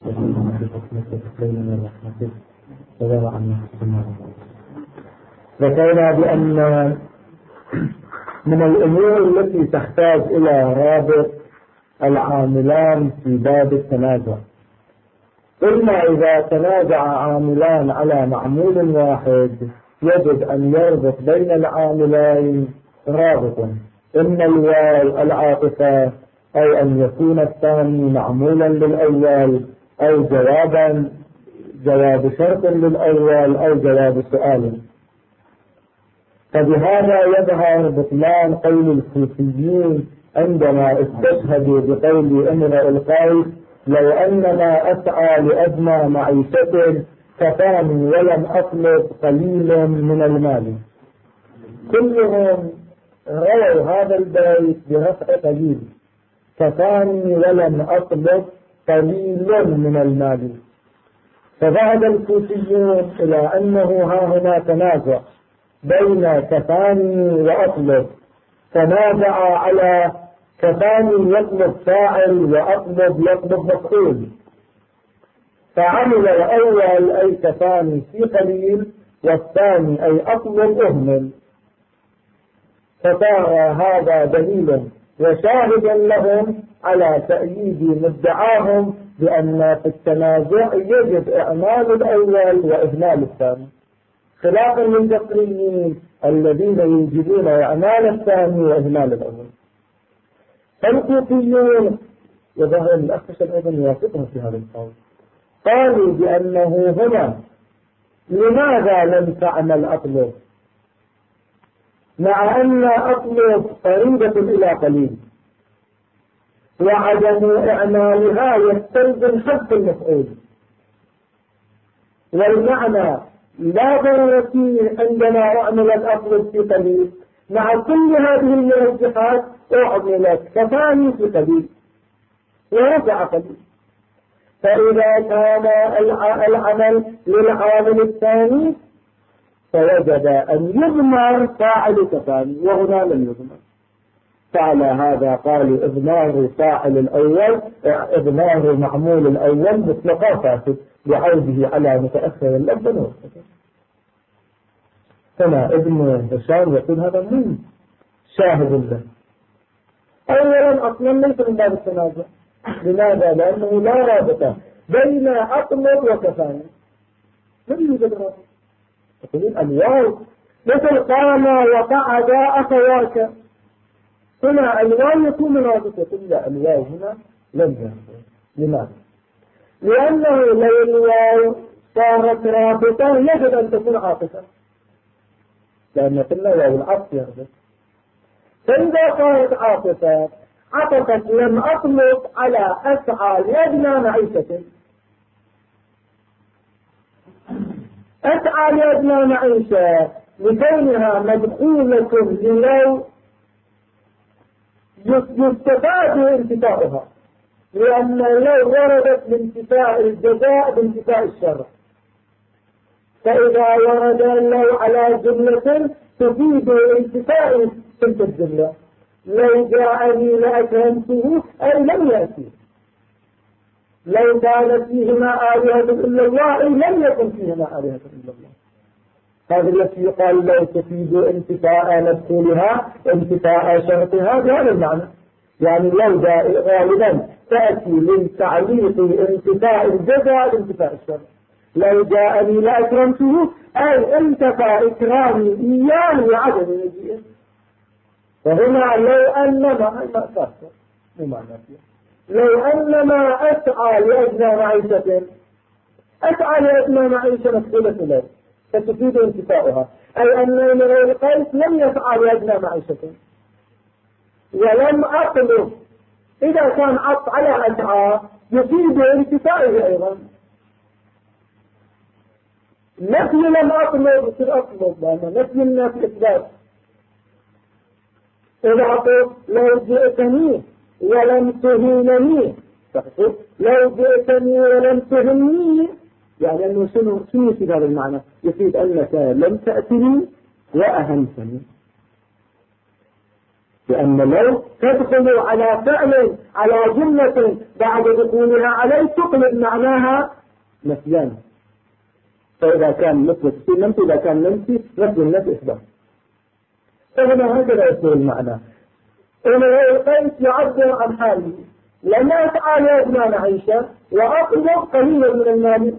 ذكرنا بأن من الأمور التي تحتاج إلى رابط العاملان في باب التنازع. قلنا إذا تنازع عاملان على معمول واحد يجب أن يربط بين العاملين رابطا، إما الواو العاطفة أو أن يكون الثاني معمولا للأول أو جواب شرط للأول أو جواب سؤال. فبهذا يظهر بطلان قول الكوفيين عندما استشهدوا بقول امرئ القيس: لو أنما أسعى لأدنى معيشة كفاني ولم أطلب قليلا من المال. كلهم رووا هذا البيت برفع قليل: كفاني ولم أطلب قليلا من المال. فذهب الكوفيون إلى أنه ها هنا تنازع بين كفاني وأطلب، تنازع على كفاني يطلب فاعل وأطلب يطلب مفعول، فعمل الأول أي كفاني في قليل والثاني أي أطلب أهمل، فصار هذا دليلا وشاهدا لهم على تأييد مدعاهم بأن في التنازع يجب إعمال الأول وإهمال الثاني، خلافا للبصريين الذين يوجبون إعمال الثاني وإهمال الأول. فالكوفيون يظهر الأخشب أيضا يوافقهم في هذا القول، قالوا بأنه هنا لماذا لم تعمل أطلب مع أن أطلب قريبة إلى قليل، وعدم إعمالها يستلزم حذف المفعول، والمعنى لا ضرر فيه عندما أعملت أطلب في قليل، مع كل هذه المرجحات أعملت كفاني في قليل ورجع قليل. فإذا كان العمل للعامل الثاني فوجب أن يضمر فاعل كفاني، وهنا لم يضمر. فعلى هذا قالوا إضمار فاعل الأول إضمار معمول الأول مطلقا فاسد لعوده على متأخر اللفظ والسكن. كما ابن هشام يقول هذا من شاهد له. أولا أصلا ليس من باب التنازع. لماذا؟ لأنه لا رابطة بين أطلب وكفاني، لم يوجد رابطة. يقولون الواو مثل قام وقعد أخواك، هنا الواو يكون رابطة، إلا الواو هنا لم يكن. لماذا؟ لأنه لو الواو صارت رابطة يجب أن تكون عاطفة، لأن قلنا واو العطف يربط. فإذا صارت عاطفة عطفت لم أطلب على أسعى لأدنى معيشة، أسعى لأدنى معيشة لكونها مدخولة للو يستفاد انتفاؤها، لأن لو وردت بانتفاء الجزاء بانتفاء الشر، فإذا ورد اللو على جملة تفيد انتفاء تلك الجملة. لو جاءني لأكرمته أي لم يأتي، لو كان فيهما آلهة إلا الله أي لم يكن فيهما آلهة إلا الله. هذا التي يقال لو تفيد انتفاء مدخولها انتفاء شرطها بهذا المعنى، يعني لو غالبا تأتي للتعليق انتفاء الجزاء بانتفاء الشرط. لو جاءني لأكرمته أي انتفى إكرامي إياه وعدم مجيئه. فهنا لو أنما لو أنما أسعى لأدنى معيشة، أسعى لأدنى معيشة مدخولة له فتفيد انتفاؤها، أي أن امرئ القيس لم يسعى لأدنى معيشة ولم أطلب. إذا كان عطف على أسعى يفيد انتفائه أيضا. نفي لم أطلب يصير أطلب، لأن نفي النفي إثبات. إذا أطلب لو جئتني ولم تهينني، لو جئتني ولم تهنني، يعني أنه شنو يفيد هذا المعنى؟ يفيد أنك لم تأتني وأهنتني، لأن لو تدخل على فعل على جملة بعد دخولها عليه تقلب معناها نفيان. فإذا كان مثل التفسير منفي، إذا كان منفي نفي النفي إثبات. فهنا هكذا يصير المعنى. إنه قيس يعبر عن حاله لما أسعى لأدنى معيشة وأطلب قليلا من المال.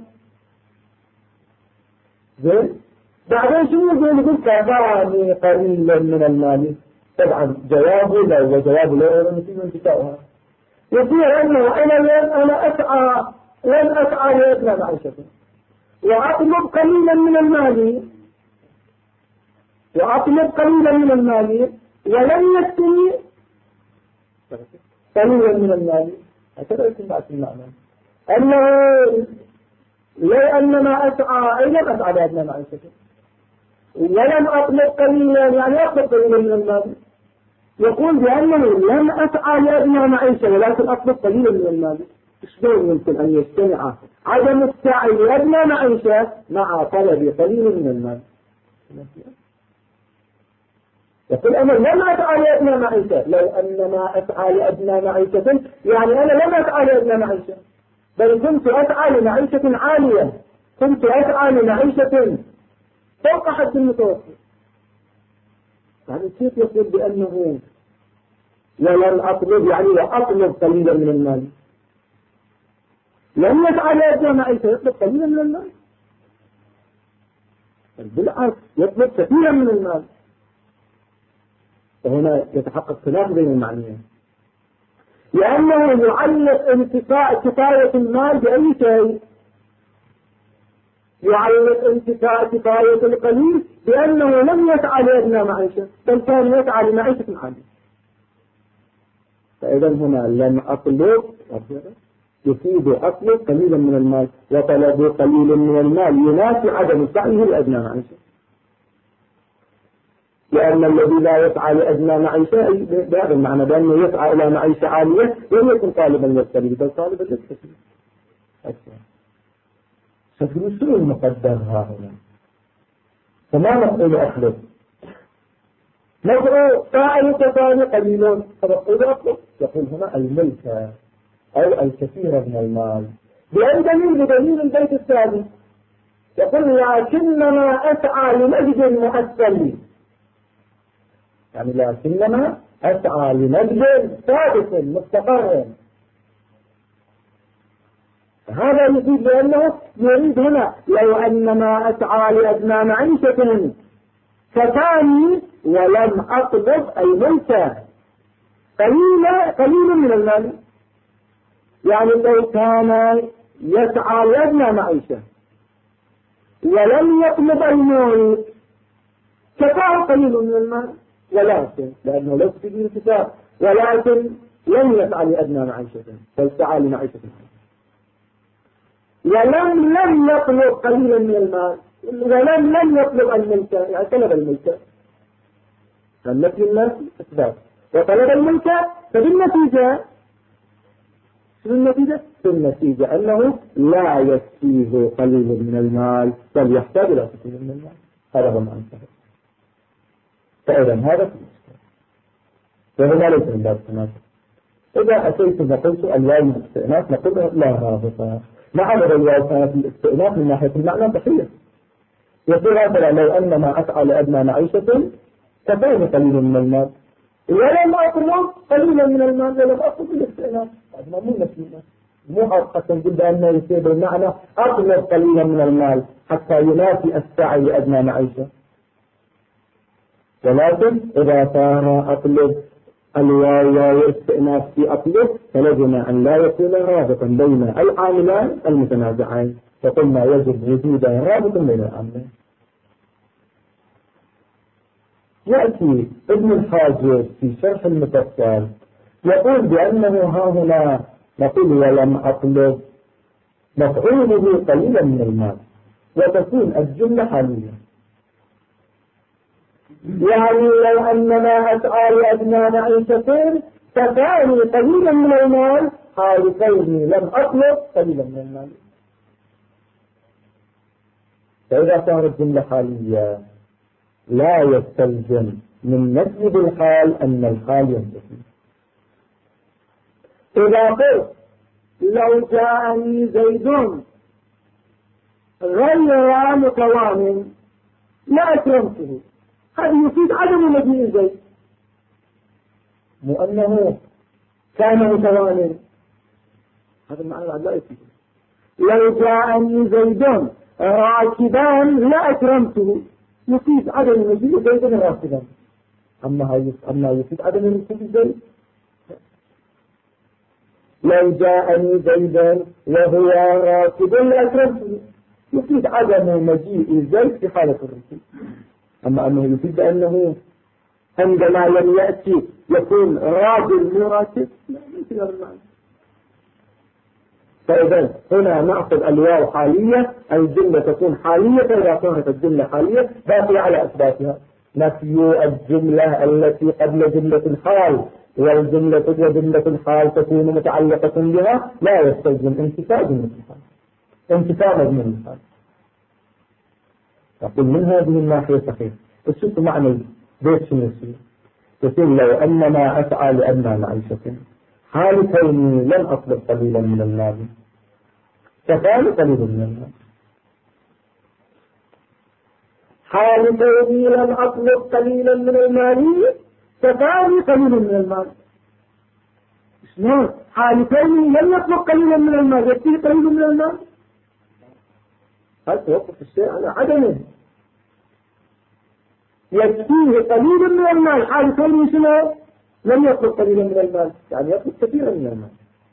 زين بعدين شو يقول كفاني قليلا من المال. طبعا جوابه لا وجوابه لا نتيجة انتفاؤها. يصير أنه أنا أسعى لن أسعى لأدنى معيشة وأطلب قليلا من المال ولن يكتني قليلا من المال. هكذا يكون بعد المعنى أنه لو أنما أسعى لم أسعى لأدنى معيشة ولم أطلب قليلا يعني أطلب قليلا من المال. يقول بأنه لم أسعى لأدنى معيشة ولكن أطلب قليلا من المال. شلون يمكن أن يجتمع عدم السعي لأدنى معيشة مع طلب قليل من المال؟ يقول أنا لم أسعى لأدنى معيشة. لو أنما أسعى لأدنى معيشة يعني أنا لم أسعى لأدنى معيشة بل كنت أسعى لمعيشة عالية، كنت أسعى لمعيشة فوق حد المتوسط. يعني كيف يقول بأنه ولم أطلب يعني وأطلب قليلا من المال؟ لم يسعى لأدنى معيشة يطلب قليلا من المال؟ بالعكس يطلب كثيرا من المال. وهنا يتحقق خلاف بين المعنيين، لأنه يعلق انتفاء كفاية المال بأي شيء. يعلق انتفاء كفاية القليل بأنه لم يسعى لأدنى معيشة بل كان يسعى لمعيشة عالية. فإذا هنا لم أطلب يفيد أطلب قليلا من المال، وطلب قليلا من المال ينافي عدم سعيه لأدنى معيشة. لأن الذي لا يسعى لأدنى معيشة بهذا المعنى بأنه يسعى إلى معيشة عالية لم يكن طالبا للقليل بل طالبا للكثير. شوفوا شو المقدر ها هنا. فما نقول أطلب، نقول فاعل ثاني قليل فنقول أطلب. يقول هنا الملك أو الكثير من المال بأي دليل؟ بدليل البيت الثاني. يقول لكنما أسعى لمجد مؤثل، يعني لكنما أسعى لمجد ثابت مستقر. هذا يفيد بأنه يريد هنا لو أنما أسعى لأدنى معيشة كفاني ولم أطلب الملك قليل من المال. يعني لو كان يسعى لأدنى معيشة ولم يطلب الملك كفاه قليل من المال، ولكن لأنه ليس في الكتاب ولكن لم يسعى لأدنى معيشة بل سعى لمعيشة لم يطلب قليلا من المال لم يطلب الملك يعني طلب الملك. فالنفي النفي إثبات وطلب الملك فبالنتيجة في النتيجة أنه لا يكفيه قليل من المال بل يحتاج إلى كثير من المال. هذا هو معنى الصحيح. فإذا هذا في الإسلام وهذا ليس من باب التناسب. إذا أتيت وقلت الواو من الاستئناف نقول لا رابطة مع الواو كانت الاستئناف من ناحية المعنى صحيح. يقول هذا لو أنما أسعى لأدنى معيشة كفاني قليل من المال ولم أطلب قليلا من المال ولم أطلب الاستئناف. هذا مو نفسي مو حقا جدا أنه يصير بالمعنى أطلب قليلا من المال حتى ينافي السعي لأدنى معيشة. ولكن إذا كان أطلب الواو والاستئناف في أطلب فلزم أن لا يكون رابطا بين العاملان المتنازعين، فقلنا يجب وجود رابط بين العاملين. يأتي ابن الحاجب في شرح المفصل يقول بأنه ها هنا نقول ولم أطلب مفعوله قليلا من المال وتكون الجملة حالية. يعني لو أنما أسعى لأدنى معيشتين فكانوا قليلا من المال حال كوني لم أطلب قليلا من المال. فإذا كانت الجملة حالية لا يستلزم من نفي بالحال أن الحال ينتفي. إذا قلت لو جاءني زيد غير متوان لا أكرمته، هذا يفيد عدم مجيء زيد، مو أنه كان متوان، هذا المعنى لا يفيد. لو جاءني زيد راكبان لا أكرمته، يفيد عدم مجيء زيد راكبا. أما يفيد عدم مجيء زيد. لو جاءني زيد وهو راكب لا أكرمته، يفيد عدم مجيء زيد في حالة الركوب. أما أنه يفيد أنه عندما لم يأتي يكون راجل مو راكب، لا يمكن هذا المعنى. فإذا هنا نأخذ الواو حالية، الجملة تكون حالية، فإذا كانت الجملة حالية باقية على أسبابها. نفي الجملة التي قبل جملة الحال وجملة الحال تكون متعلقة بها لا يستلزم انتفاء جملة الحال، انتفاء مضمون الحال. أقول من هذه الناحية صحيح. الشوف معنى بيت شنو يصير لو أنما أسعى لأدنى معيشة حال كوني لن أطلب قليلا من المال كفاني قليل من المال. حال كوني لن أطلب قليلا من المال كفاني قليل من المال. شلون؟ حال كوني لن يطلب قليلا من المال يكفي قليل من المال؟ هل توقف الشيء على عدمه؟ يكفيه قليل من المال حال كونه شنو؟ لم يطلب قليلا من المال، يعني يطلب كثيرا من المال.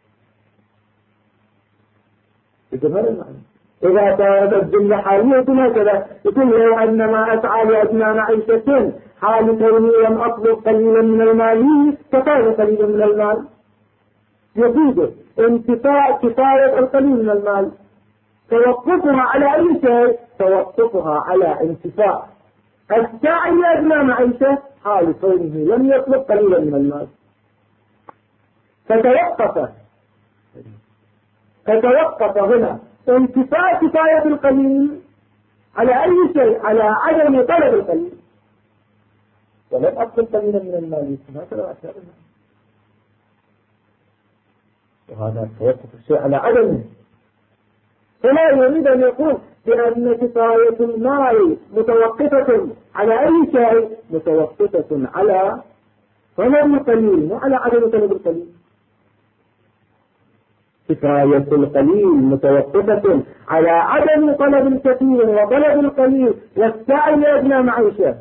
إذا كانت الجملة حالية هكذا يقول لو أنما أسعى لأدنى معيشة حال كوني لم أطلب قليلا من المال كفاية قليلا من المال، يفيد انتفاء كفاية القليل من المال. توقفها على أي شيء؟ توقفها على انتفاء السعي لأدنى معيشة حال كونه لم يطلب قليلا من المال. فتوقف هنا انتفاء كفاية القليل على أي شيء؟ على عدم طلب القليل. ولم أطلب قليلا من المال هكذا أشياء، وهذا توقف الشيء على عدمه. فلا يريد أن يقول بأن كفاية المال متوقفة على أي شيء؟ متوقفة على طلب القليل مو على عدم طلب القليل. كفاية القليل متوقفة على عدم طلب الكثير وطلب القليل والسعي لأدنى معيشة.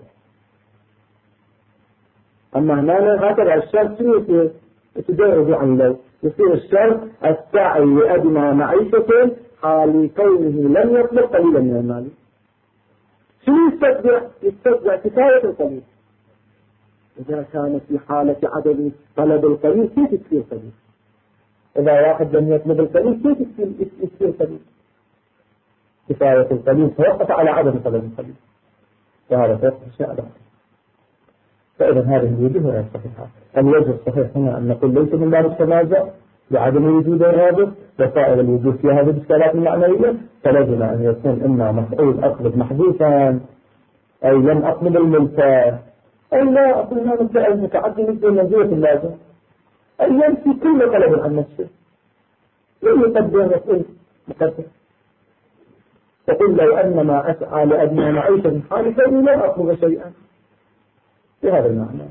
أما هنا هكذا الشرط شنو يتجرد عن لو يصير الشرط السعي لأدنى معيشة حال كونه لم يطلب قليلا من المال. شنو يستتبع كفاية القليل. إذا كانت في حالة عدم طلب القليل كيف تصير قليل؟ إذا واحد لم يطلب القليل كيف يصير قليل؟ كفاية القليل توقف على عدم طلب القليل، وهذا توقف الشيء على. فإذا هذه الوجوه غير صحيحة. الوجه الصحيح هنا أن نقول ليس من باب التنازع بعدم وجود الرابط، وسائر الوجوه في هذه الاشكالات المعنوية فلازم أن يكون إما مفعول أطلب محذوفا، أي لم أطلب الملكة، أي لا أقول هذا الفعل متعدي مثل منزلة اللازم، أي ينفي كل طلب عن نفسه، لم يقدم مفعول مقدم. تقول لو أنما أسعى لأدنى معيشة حال كوني لا أطلب شيئا بهذا المعنى.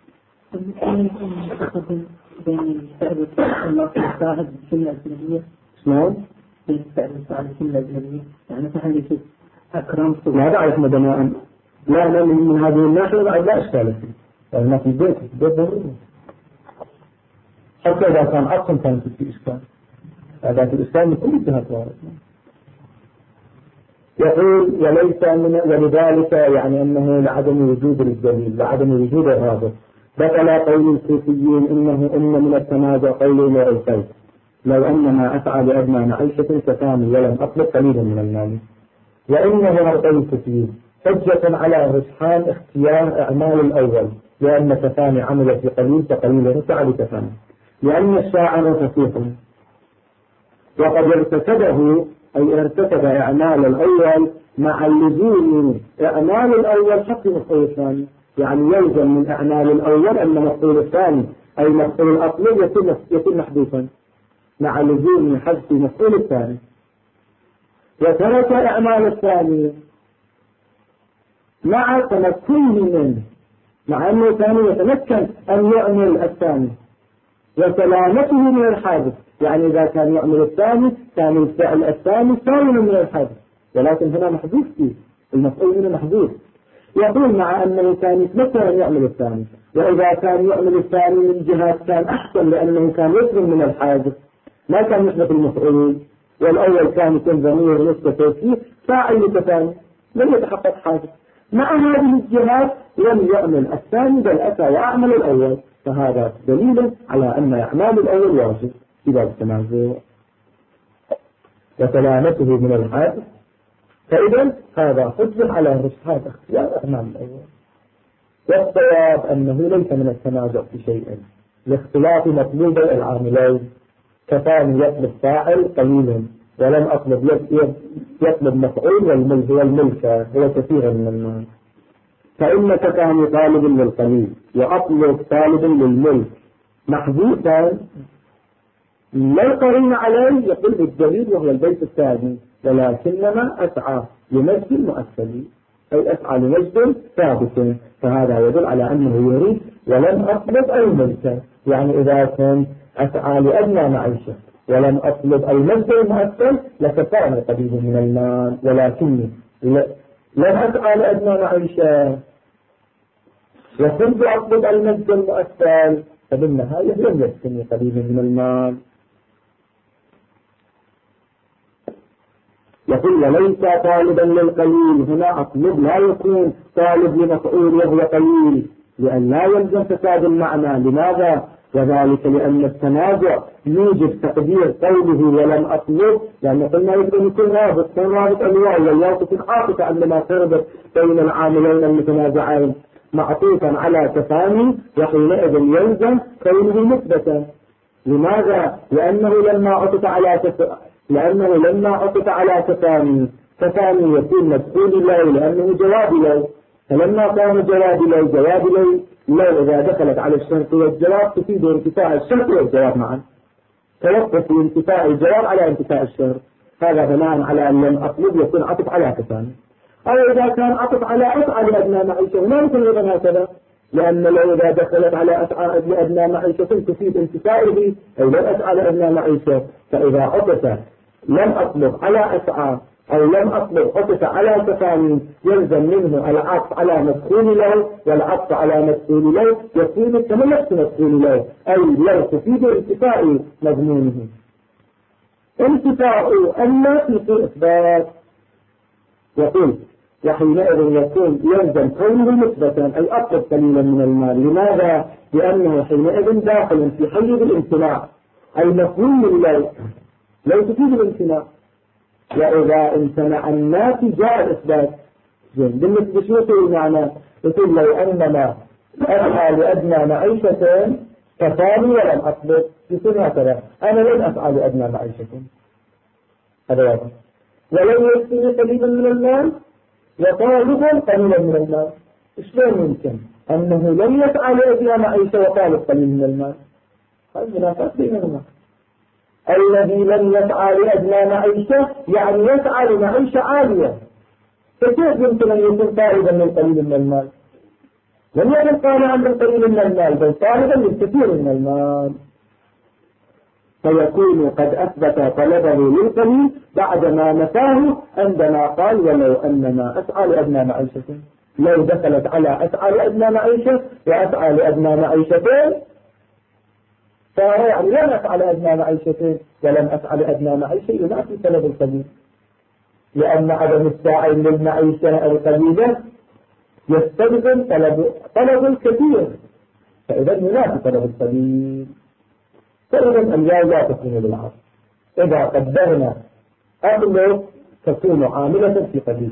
بين الفعل والفاعل بالجملة الأجنبية. شلون؟ بين الفعل والفاعل بالجملة الأجنبية، يعني مثلا يصير أكرمت. ما دعيت مدناء، لا من هذه الناحية لا إشكال فيه، لأنه في البيت ضروري. حتى إذا كان أصلا كانت في إشكال، هذا في الإسلام كل الجهات وارد. يقول وليس ولذلك يعني أنه لعدم وجود الدليل، لعدم وجود الرابط. بطل قول الصوفيين إن من التنازع قول لا القيد لو أنما أسعى لأدنى معيشة كفاني ولم أطلب قليلا من المال. وإنه قول الصوفيين حجة على رجحان اختيار أعمال الأول، لأن كفاني عمل في قليل فقليل فعل كفاني، لأن الشاعر فصيح وقد ارتكبه أي ارتكب أعمال الأول مع اللزوم أعمال الأول حق مفعول الثاني. يعني يلزم من أعمال الأول أن مفعول الثاني أي مفعول الأصلي يكون محذوفا مع لزوم حذف مفعول الثاني. وترك أعمال الثاني مع تمكنه منه، مع أنه كان يتمكن أن يعمل الثاني وسلامته من الحادث، يعني إذا كان يعمل الثاني كان الفعل الثاني سالم من الحادث، ولكن هنا محذوف فيه المفعول منه محذوف. يقول مع أنه كان يتمكن أن يعمل الثاني، وإذا كان يعمل الثاني من جهات كان أحسن لأنه كان يسلم من الحادث ما كان مثل المفعول، والأول كان يكون ضمير نسبة فيه فاعل الثاني لم يتحقق حادث. مع هذه الجهات لم يعمل الثاني بل أتى وأعمل الأول، فهذا دليل على أن إعمال الأول واجب في باب التنازع وسلامته من الحادث. فإذا هذا حجة على رشد هذا اختيار إعمال الأول. والصواب أنه ليس من التنازع في شيء لاختلاف مطلوب العاملين، كفان يطلب فاعل قليلا ولم أطلب يطلب مفعول والملك هو كثيرا من الناس. فإنك كان طالب للقليل وأطلب طالب للملك محذوفا لا قرين عليه يقول بالدليل وهو البيت الثاني، ولكنما أسعى لمجد مؤثر أي أسعى لمجد ثابت، فهذا يدل على أنه يريد ولم أطلب الملك، يعني إذا كنت أسعى لأدنى معيشة ولم أطلب المجد المؤثر لكفرني قليل من المال، ولكني لم أسعى لأدنى معيشة وكنت أطلب المجد المؤثر فبالنهاية لم يكفني قليل من المال. يقول ليس طالبا للقليل، هنا أطلب لا يكون طالب لمفعول وهو قليل لأن لا يلزم فساد المعنى. لماذا؟ وذلك لأن التنازع يوجد تقدير قوله ولم أطلب، لأن قلنا يكون رابط الواو والواو تكون عاطفة عندما تربط بين العاملين المتنازعين معطوفا على تفاني، وحينئذ يلزم كونه مثبتا. لماذا؟ لأنه لما عطف على تفاني يكون مفعول له لأنه جواب له، فلما كان جواب له لو إذا دخلت على الشرط والجواب تفيد انتفاع الشرط والجواب معا، توقف انتفاع الجواب على انتفاع الشرط، هذا بناء على أن لم أطلب يكون عطف على تفاني. أو إذا كان عطف على أسعى لأدنى معيشة لا يمكن أيضا هكذا، لأن لو إذا دخلت على أسعى لأدنى معيشة تفيد انتفاعه أي لم أسعى لأدنى معيشة، فإذا عطف لم أطلب على أسعى أو لم أطلب عطف على تفاني يلزم منه العطف على مدخول له، والعطف على مدخول له يكون كما نفس مدخول له أي لو تفيد انتفاع مضمونه. انتفاع أما في إثبات يقول وحينئذ يكون يلزم كونه مثبتا أي أطلب قليلا من المال. لماذا؟ لأنه حينئذ داخل في حيز الامتناع أي مفهوم لو تفيد الامتناع، وإذا امتنع الناس جاء الإثبات. بالنسبة شو المعنى؟ يقول لو أننا أسعى لأدنى معيشة كفاني ولم أطلب، يقول هكذا أنا لن أسعى لأدنى معيشة، هذا واضح، ولن يكفيني قليلا من المال وطالب قليلا من المال. شلون يمكن أنه لن يسعى لأدنى معيشة وطالب قليل من المال؟ هذا منافات بينهما. الذي لم يسعى لأدنى معيشة يعني يسعى لمعيشة عالية، فكيف يمكن أن يكون طالبا من قليل من المال؟ لم يكن طالبا من قليل من المال بل طالبا للكثير من المال، فيكون قد أثبت طلبه للقليل بعدما نفاه عندما قال ولو أننا أسعى لأدنى معيشة. لو دخلت على أسعى لأدنى معيشة وأسعى لأدنى معيشتين يعني لم أسعى لأدنى معيشتين ولم أسعى لأدنى معيشة ينافي طلب القليل، لأن عدم السعي للمعيشة القليلة يستلزم طلب الكثير، فإذا ينافي طلب القليل. فإذا الياء لا تكون بالعصر، إذا قدرنا أغلب تكون عاملة في قليل.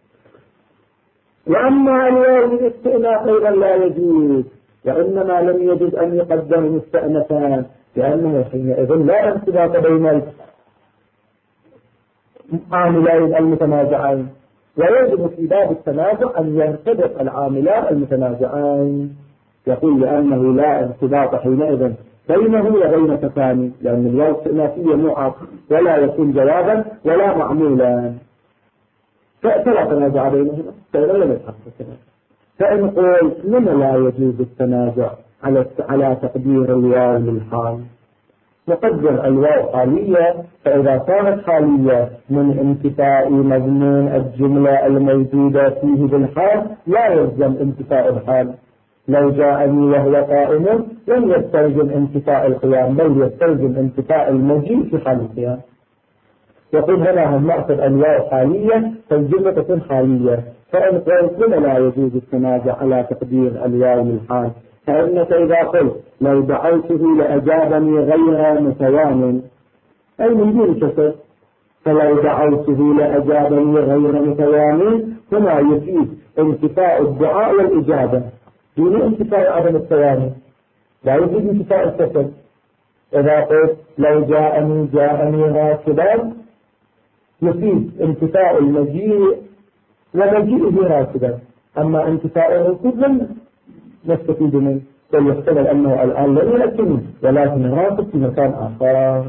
وأما الواو الاستئناف أيضا لا يجوز، وإنما لم يجد أن يقدر مستأنفان لأنه حينئذ لا ارتباط بين العاملين المتنازعين، ويجب في باب التنازع أن ينطبق العاملان المتنازعان. يقول لأنه لا ارتباط حينئذ بينه وبين تفاني، لأن الواو استئنافية مو عطف ولا يكون جوابا ولا معمولا، فلا تنازع بينهما فإذا لم يتحقق. فإن قلت لما لا يجوز التنازع على تقدير الواو للحال؟ نقدر الواو حالية، فإذا كانت حالية من انتفاء مضمون الجملة الموجودة فيه بالحال لا يلزم انتفاء الحال. لو جاءني وهو قائم لم يستلزم انتفاء القيام، بل يستلزم انتفاء المجيء في حال القيام. يقول هنا هم نأخذ الواو حالية فالجملة تكون حالية. فإن قلت لما لا يجوز التنازع على تقدير الواو للحال؟ فإنك إذا قلت لو دعوته لأجابني غير متوان، أي من دون كسر، فلو دعوته لأجابني غير متوان هنا يفيد انتفاء الدعاء والإجابة دون انتفاء عدم التواني، لا يفيد انتفاء الكسر. إذا قلت لو جاءني راكبا يفيد انتفاء المجيء ومجيئه راكبا، أما انتفاء الركوب لم نستفيد منه، بل يحتمل أنه الآن لم يأتني ولكن راكب في مكان آخر.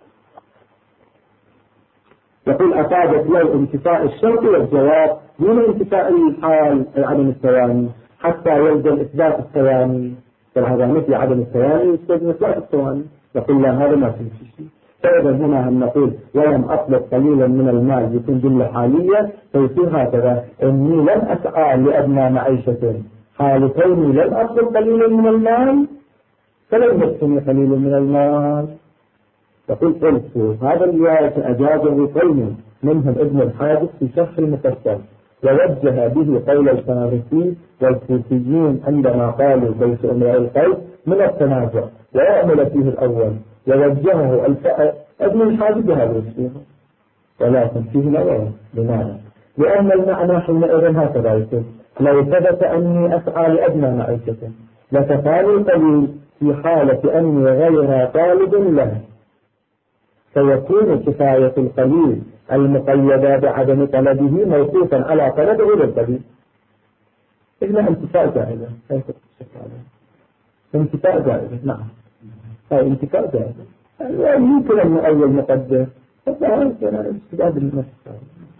يقول أفادت لو انتفاء الشرط والجواب دون انتفاء الحال أي عدم الثواني حتى يلزم إثبات الثواني، فهذا مثل عدم الثواني يستلزم إثبات الثواني. يقول لا هذا ما في شيء. فإذا هنا هم نقول ولم أطلب قليلا من المال يكون جملة حالية، فيصير هكذا إني لم أسعى لأدنى معيشة، حال كوني لم أطلب قليلا من المال فلم يكن قليل من المال. يقول قلت هذا الرواية أجازه قوم منهم ابن الحادث في شرح المفصل، ووجه به قول الفارسي والكوفيين عندما قالوا بيت امرئ القيس من التنازع ويعمل فيه الأول، ووجهه ابن الحادث بهذا الشيء، ولكن فيه نظر. لماذا؟ لأن المعنى حينئذ هكذا يكون لو ثبت أني أسعى لأدنى معيشة لكفاني القليل في حالة أني غير طالب له، فيكون كفاية القليل المقيدة بعدم طلبه موقوفا على طلبه للقليل. إذن انتفاء زائدة، انتفاء زائدة، نعم أي انتفاء زائدة، يمكن أن أول مقدر فهذا استفاد المسألة.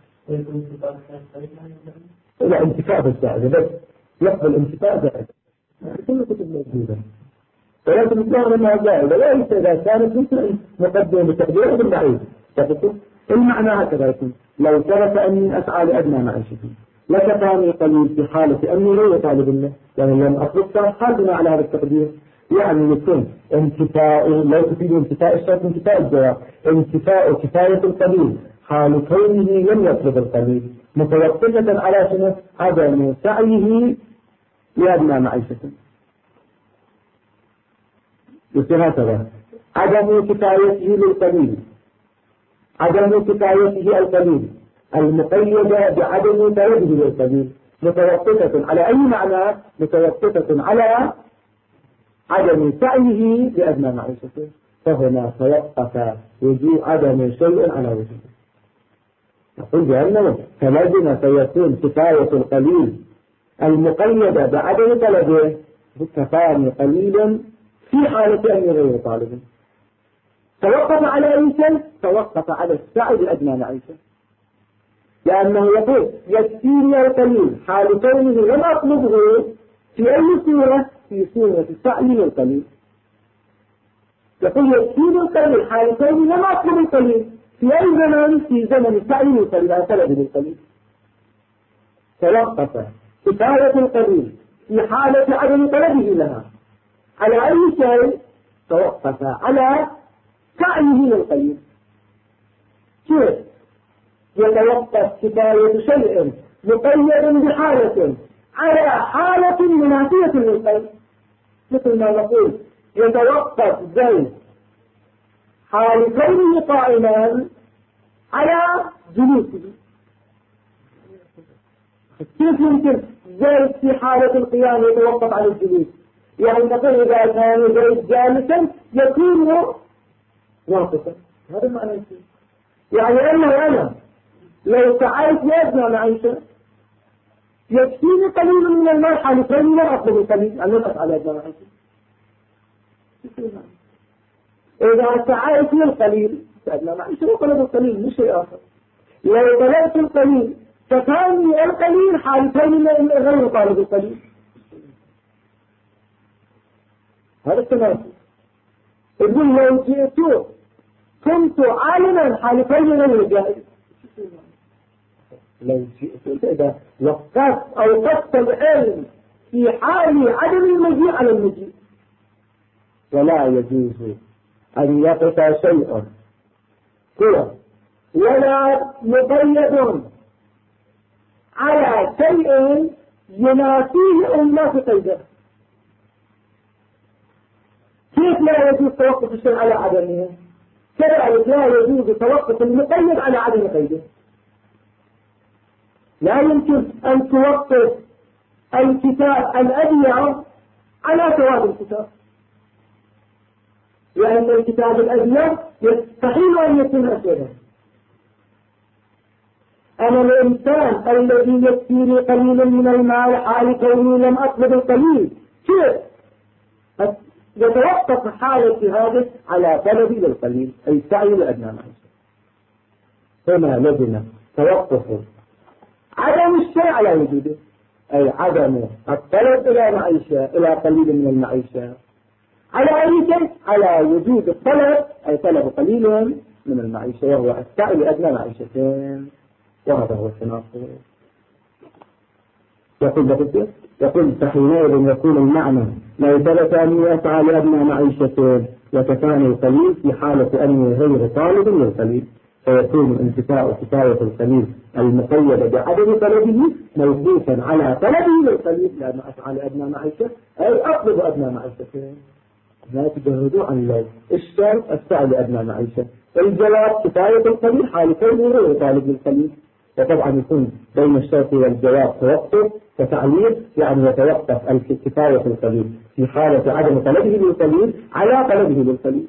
لا انتفاء بالزائدة بس لفظ الانتفاء زائدة كل كتب موجودة، ولكن نتلاحظ أنها زائدة ليس إذا كانت مثل مقدمة بتقدير بالبعيد. تقول المعنى هكذا يكون لو ثبت أني أسعى لأدنى معيشتي لكفاني قليل في حالة أني غير طالب له، يعني لم أطلب حالنا على هذا التقدير، يعني يكون انتفاء لا تفيد انتفاء الشرط انتفاء الجواب، انتفاء كفاية القليل حال كونه لم يطلب القليل متوقفة على شنو؟ عدم سعيه لأدنى معيشته. يصير هكذا عدم كفايته للقليل، عدم كفايته القليل المقيدة بعدم طلبه للقليل متوقفة على أي معنى؟ متوقفة على عدم سعيه لأدنى معيشته، فهنا توقف وجوه عدم شيء على وجهه. نقول بأنه فلازم فيكون كفاية القليل المقيدة بعدم طلبه كفاني قليلا في حالة أن غير طالب. توقف على أي شيء؟ توقف على السعي لأدنى معيشة، لأنه يقول يكفيني القليل حال كونه لم أطلبه في أي صورة؟ في صورة السعي للقليل. يقول يكفيني القليل حال كونه لم أطلب القليل في أي زمن؟ في زمن السعي للقليل أو طلب للقليل. توقف كفاية القليل في حالة عدم طلبه لها على أي شيء؟ توقف على سعيه للقليل. كيف يتوقف كفاية شيء مقيد بحالة على حالة منافية للقليل؟ مثل ما نقول يتوقف زيد حال كونه قائما على جلوسه. كيف يمكن زيد في حالة القيام يتوقف على الجلوس؟ يعني نقول إذا كان زيد جالسا يكون واقفا، هذا معنى الشيء. يعني أنا لو سعيت لأدنى معيشة يكفيني قليل من المال حالتين لا أطلب القليل أن يقف على أدنى معيشة. إذا سعيت للقليل فأدنى معيشة وطلب القليل مش شيء آخر. لو طلبت القليل فكاني القليل حالتين غير طالب القليل. هذا التناسب. يقول لو جئت كنت عالما حالتين غير جائز. لو جئت إذا وقفت أوقفت العلم في حال عدم المجيء على المجيء، ولا يجوز أن يقف شيء هو ولا مقيد على شيء ينافيه أمة قيده. كيف لا يجوز توقف الشيء على عدمه؟ كذلك لا يجوز توقف المقيد على عدم قيده. لا يمكن أن توقف الكتاب الأبيض على سواد الكتاب، لأن الكتاب الأبيض يستحيل أن يكون أسودا. أنا الإنسان الذي يكفيني قليل من المال حال كوني لم أطلب القليل، كيف يتوقف حالة هذا على طلبي للقليل أي السعي لأدنى معيشة. هنا لدينا توقف عدم الشيء على وجوده، أي عدم الطلب إلى معيشة إلى قليل من المعيشة على أي شيء، على وجود الطلب أي طلب قليل من المعيشة وهو السعي لأدنى معيشتين، وهذا هو التناقض. يقول فحينئذ يكون المعنى لو ثبت أن يسعى لأدنى معيشتين وكفاني القليل في حالة أني غير طالب للقليل، فيكون انتفاء كفاية القليل المقيد بعدم طلبه موقوفا على طلبه للقليل، لأن أسعى لأدنى معيشة أي أطلب أدنى معيشتين. لا تجهدوا عن لو الشرط السعي لأدنى معيشة، الجواب كفاية القليل حال كونه غير طالب للقليل. وطبعا يكون بين الشرط والجواب توقف كتعليل، يعني يتوقف الكفاية القليل في حالة عدم طلبه للقليل على طلبه للقليل،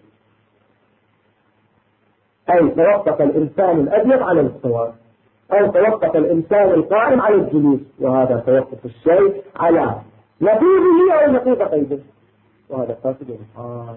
أي توقف الإنسان الأبيض على السواد، أو توقف الإنسان القائم على الجلوس، وهذا توقف الشيء على نقيضه أو نقيض قيده، وهذا فاسد الحال.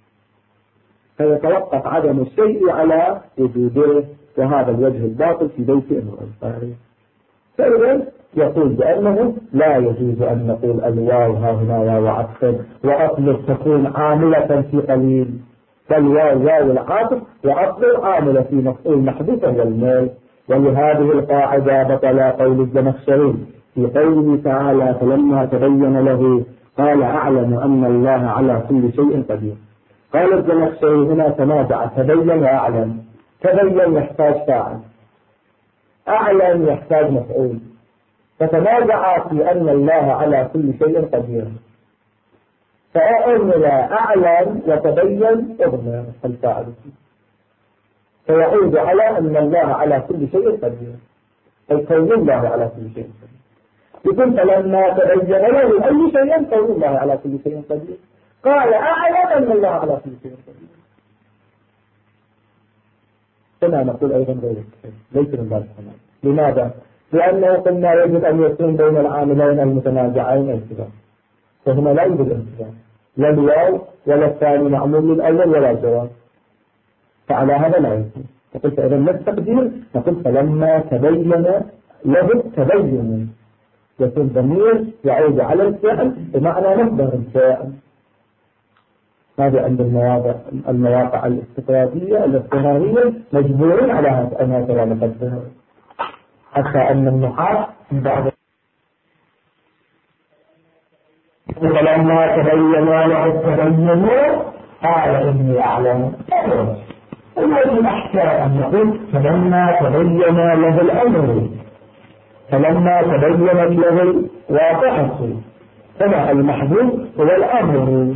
فيتوقف عدم الشيء على وجوده، وهذا الوجه الباطل في بيت أمر الفارغ. فإذا يقول بأنه لا يجوز أن نقول الواو ها هنا واو عطف وأطلب تكون عاملة في قليل، فالواو واو العطف وأطلب عاملة في مفعول محذوف والمال. ولهذه القاعدة بطل قول الزمخشري في قوله تعالى فلما تبين له قال أعلم أن الله على كل شيء قدير. قال الزمخشري هنا تنازع تبين وأعلم. تبين يحتاج فاعل، أعلم يحتاج مفعول، فتنازع في أن الله على كل شيء قدير، فأعمل أعلم وتبين أغنى الفاعل، فيعود على أن الله على كل شيء قدير، أي كون الله على كل شيء قدير. يقول فلما تبين له أي شيء كون الله على كل شيء قدير قال أعلم أن الله على كل شيء قدير. هنا نقول أيضا غير ليس من باب التنازع. لماذا؟ لأنه قلنا يجب أن يكون بين العاملين المتنازعين التزام، فهنا لا يوجد التزام، لا الواو ولا الثاني معمول للأول ولا الجواب، فعلى هذا لا يمكن. فقلت إذا نستقدر نقول فلما تبين له تبين، يكون ضمير يعود على الفعل بمعنى مصدر الفعل. هذا عند المواقع الاستقرارية الاضطرارية مجبورين على هذا المقدر، حتى أن النحاة بعد فلما تبين له التبين قال إني أعلم. الذي أحسن أن نقول فلما تبين له الأمر، فلما تبين له واقعه، فما المحذوف هو الأمر،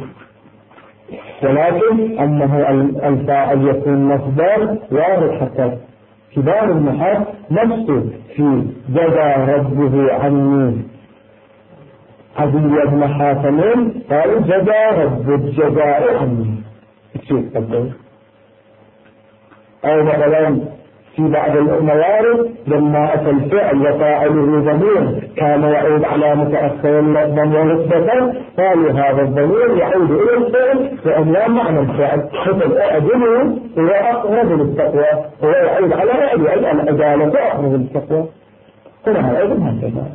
ولكن أنه الفاعل يكون مصدر واضح حتى كبار النحاة نفسه في جزى ربه عني عدي بن حاتم قال جزى رب الجزاء عني. او مثلا في بعض الموارد لما أتى الفعل وفاعله ضمير كان يعود على متأخر لفظا ونسبة، قالوا هذا الضمير يعود إلى الفعل لأن لا معنى الفعل، مثل أعدله هو أقرب للتقوى، هو يعود على العدالة أقرب للتقوى. هنا أيضا هكذا.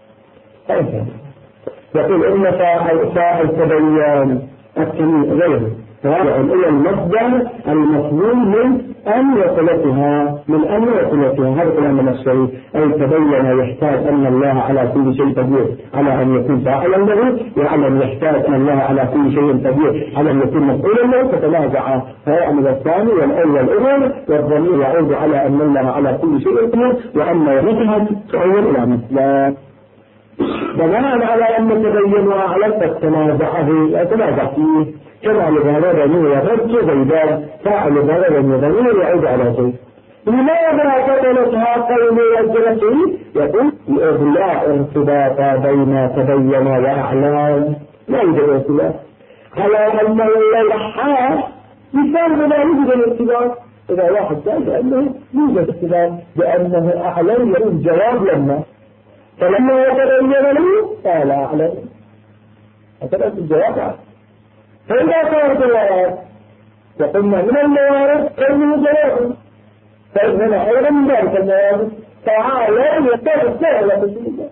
يقول إن فاعل تبين التمييز غيره راجع إلى المصدر المفهوم من أن وصلتها هذا كلام الشيء، أي تبين يحتاج أن الله على كل شيء قدير على أن يكون فاعلا له، ويعلم يحتاج أن الله على كل شيء قدير على أن يكون مفعولا له، فتنازع سواء من الثاني والأول الأول، والضمير يعود على أن الله على كل شيء قدير وأن يرجع تعود إلى مثله. بناء على أن تبين وأعلم تنازع فيه كما لهذا ضمير يرد زيدان فاعل هذا الضمير يعود على شيء. لماذا كتبتها قوم الجلسي؟ يقول لإغلاء ارتباط بين تبين وأعلام، لا يوجد ارتباط، على أن اللحاف مثال لا يوجد الارتباط. إذا واحد قال بأنه يوجد ارتباط بأنه أعلم يقول جواب لما، فلما يتبين له قال أعلم، هكذا الجواب. فإذا كانت الآيات وقلنا من الموارد كونه جواب، فإننا أيضا من ذلك الموارد تعالى يتبع السائل بسم الله،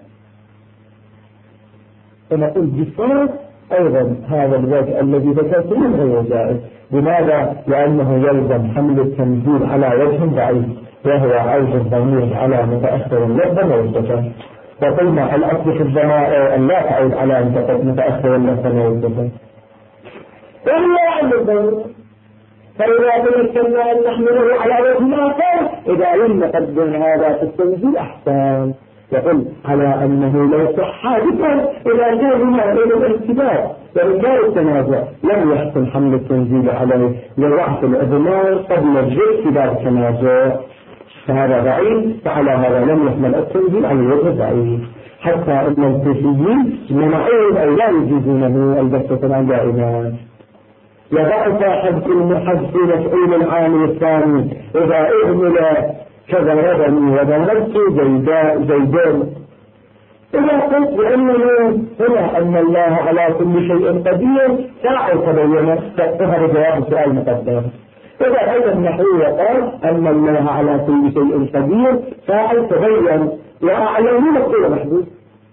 فنقول جسار أيضا هذا الوجه الذي ذكرته غير جائز. لماذا؟ لأنه يلزم حمل التنزيل على وجه ضعيف، وهو عود الضمير على متأخر لفظا ووجها، وقلنا الأصل في الضمائر أن لا تعود على متأخر لفظا ووجها ولا عند الضمير. فإذا تمكنا أن نحمله على وجه آخر إذا لم نقدم هذا في التنزيل أحسن. يقول على أنه لو صح حادثا إلى جاهنا إلى الارتباط ورجال التنازع لم يحصل حمل التنزيل عليه لضعف الأضمار قبل الجد في باب التنازع، فهذا ضعيف، فعلى هذا لم يحمل التنزيل على الوجه الضعيف، حتى أن الكوفيين منعون أو لا يجيزونه البتة عن دائما. يضعف حذف مفعول العام الثاني إذا أهمل كضربني وضربت زيدان. إذا قلت بأنه هنا أن الله على كل شيء قدير فاعل تبين فهذا جواب السؤال المقدم. إذا أيضا النحو قال أن الله على كل شيء قدير فاعل تبين وأعلم مفعول محدود.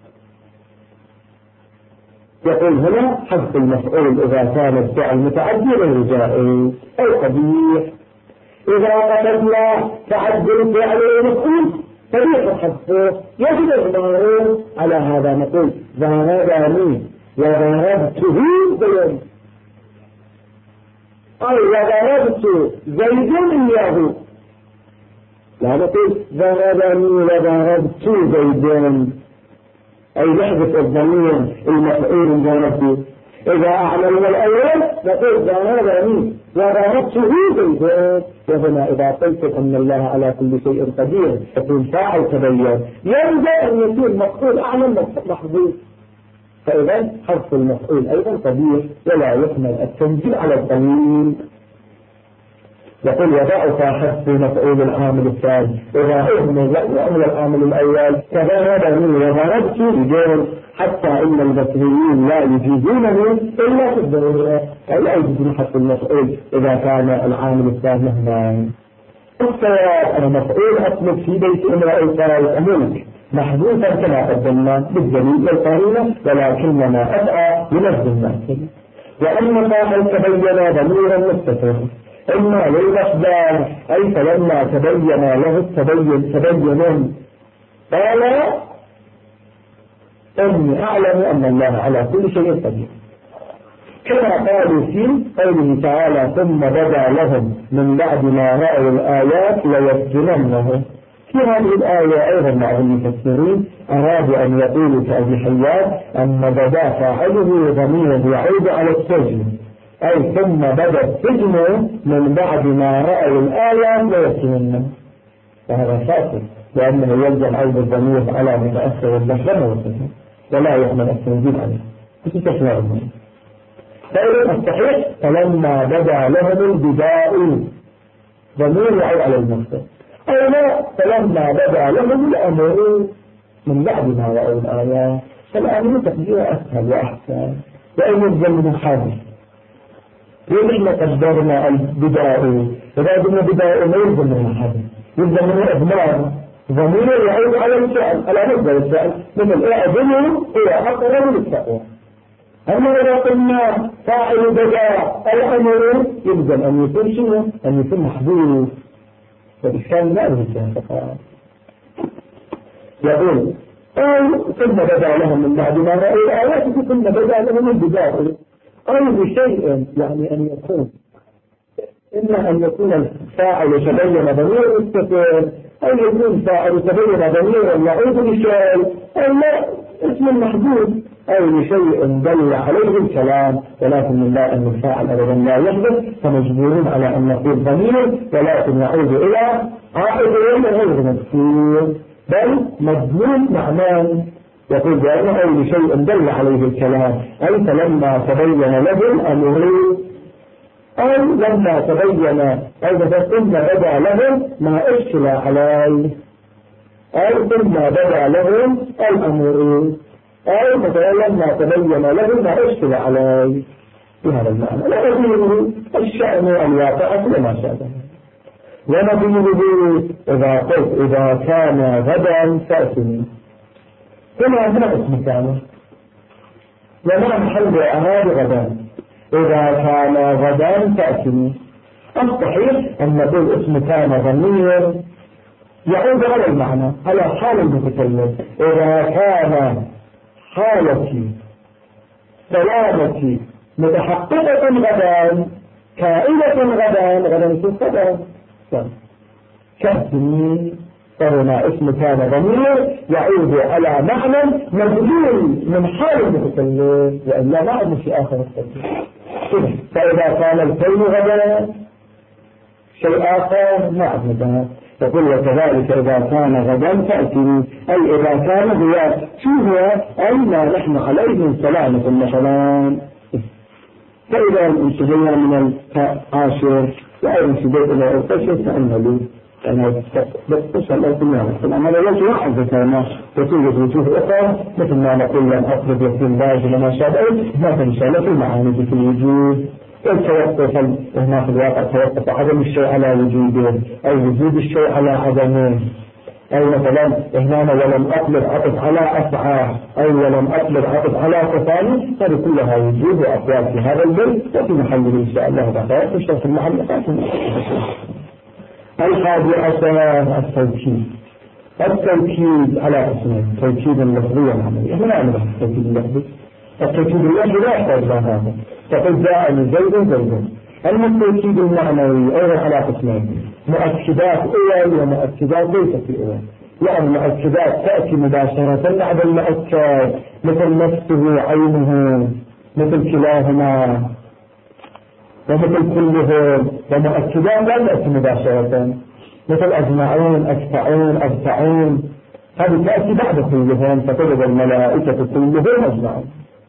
يقول هنا حذف المفعول إذا كان الفعل متعدي غير جائز أو قبيح. إذا قصدنا تعدل الفعل المفعول قبيح حذفه يجب إظهاره. على هذا نقول ضربني وضربته زيد، أي وضربت زيد إياه، لا نقول ضربني وضربت زيد، أي نحذف الضمير المفعول ضربته. إذا أعلمنا الأول نقول ضربني وضربته زيد. وهنا إذا قلت أن الله على كل شيء قدير يكون فاعل تبين، يرجى أن يكون مفعول أعلم محذوف، فإذا حذف المفعول أيضا قبيح ولا يحمل التنزيل على الضمير. يقول وضعف حذف مفعول العامل الثاني إذا أهمل العامل الأول كضربني وضربت رجال، حتى إن البصريين لا يجيزونه إلا في الضرورة، أي لا يجيزون حذف المفعول إذا كان العامل الثاني هنا. الصواب أنا مفعول أطلب في بيت امرأة صارت أملك محذوفا كما قدمنا بالدليل والقرينة، ولكننا أسعى لنفذ الناس. وأما فاعل تبين ضميرا مستتر إما للمصدر، أي فلما تبين له تبين قال إني أعلم أن الله على كل شيء قدير، كما قالوا في قوله تعالى ثم بدا لهم من بعد ما رأوا الآيات ليسجننه. في هذه الآية أيضا مع المفسرين أرادوا أن يقولوا كأبي حيان أن بدا فاعله ضمير يعود على السجن، أي ثم بدا السجن من بعد ما رأوا الآيات ليسجننه، فهذا فاسد لأنه يلزم عود الضمير على متأثر اللفظ والسجن ولا يحمل التنزيل عليه. كيف تسمعون؟ فإذا الصحيح فلما بدا لهم البداء ضمير يعود على المصدر، أو لا فلما بدأ لهم الأمر من بعد ما رأوا الآيات فالآن تقديرها أسهل وأحسن وأن يلزم من حادث. ونحن قدرنا البداء إذا قلنا بداء ما يلزم من الحادث، يلزم من إضمار ضمير يعود على الفعل على مصدر الفعل، مثل أعظمه هو أقرب للتقوى. أما إذا قلنا فاعل بداء الأمر يلزم أن يكون شنو؟ أن يكون محذوف، فالإشكال لا يلزم فقط. يقول ثم بدأ لهم من بعد ما رأوا الآيات ثم بدأ لهم البداء أي بشيء، يعني أن يكون إما أن يكون الفاعل تبين ضمير مستتر، أو يكون فاعل تبين ضمير يعود لشيء، أو لا اسم محدود أو لشيء دل عليه الكلام، ولكن من لا أن الفاعل أبدا لا يحدث، فمجبورون على أن نقول ضمير ولكن يعود إلى عائد غير مذكور بل مضمون معناه. يقول بأنه أي لشيء دل عليه الكلام، أي فلما تبين له الأمر، أي لما تبين أي ثم بدأ لهم ما أشكل عليه، أي ثم بدأ لهم الأمر، أي مثلا لما تبين لهم ما أشكل عليه بهذا المعنى. لا يدينه الشأن الواقع لما شاء. ونظيره إذا قلت إذا كان غدا فأتني، هنا اسم كان وما محل أهاد غدا، إذا كان غدا فأتني. الصحيح أن نقول اسم كان ضمير يعود على المعنى على حال المتكلم. إذا كان حالتي سلامتي متحققة غدا كائنة غدا يكون غدا كأسمي، فهنا اسم كان ضمير يعود على معنى مبذول من حال المتكلم، وإلا معنى في آخر التكلم. فإذا كان الكون غدا شيء آخر غدا. يقول وكذلك إذا كان غدا فأتني، أي إذا كان غياب شو هو أي ما نحن عليه من سلامة مثلا. فإذا انتهينا من العاشر وأي انتهيت إلى القشر فأنه أنا بتصل الله كلها، طبعا هذا وجه واحد ذكرنا، وتوجد وجوه أخرى مثل ما نقول لن أطلب يكون باج لما شابه ما تنسى لك المعاني بكل وجوه. التوقف هنا في الواقع توقف عدم الشيء على وجوده أو وجود الشيء على عدمه، أو مثلا هنا ولم أطلب عطف على أفعال أو ولم أطلب عطف على تفاني، هذه كلها وجوه وأقوال في هذا البيت وفي محله إن شاء الله تعالى تشتغل في المحل. الحادي عشر التوكيد على اسمين، توكيد اللفظي والعملي. احنا نعمل التوكيد اللفظي، التوكيد اللفظي لا يحتاج هذا، تقول جاءني زيد. أما التوكيد المعنوي أيضا على قسمين، مؤكدات أول ومؤكدات ليست أول. يعني مؤكدات تأتي مباشرة بعد المؤكد مثل نفسه عينه مثل كلاهما ومثل كلهم، ومؤكدات لا تأتي مباشرة مثل أجمعون أجمعون أجمعون، هذه تأتي بعد كلهم فتجد الملائكة كلهم أجمعون.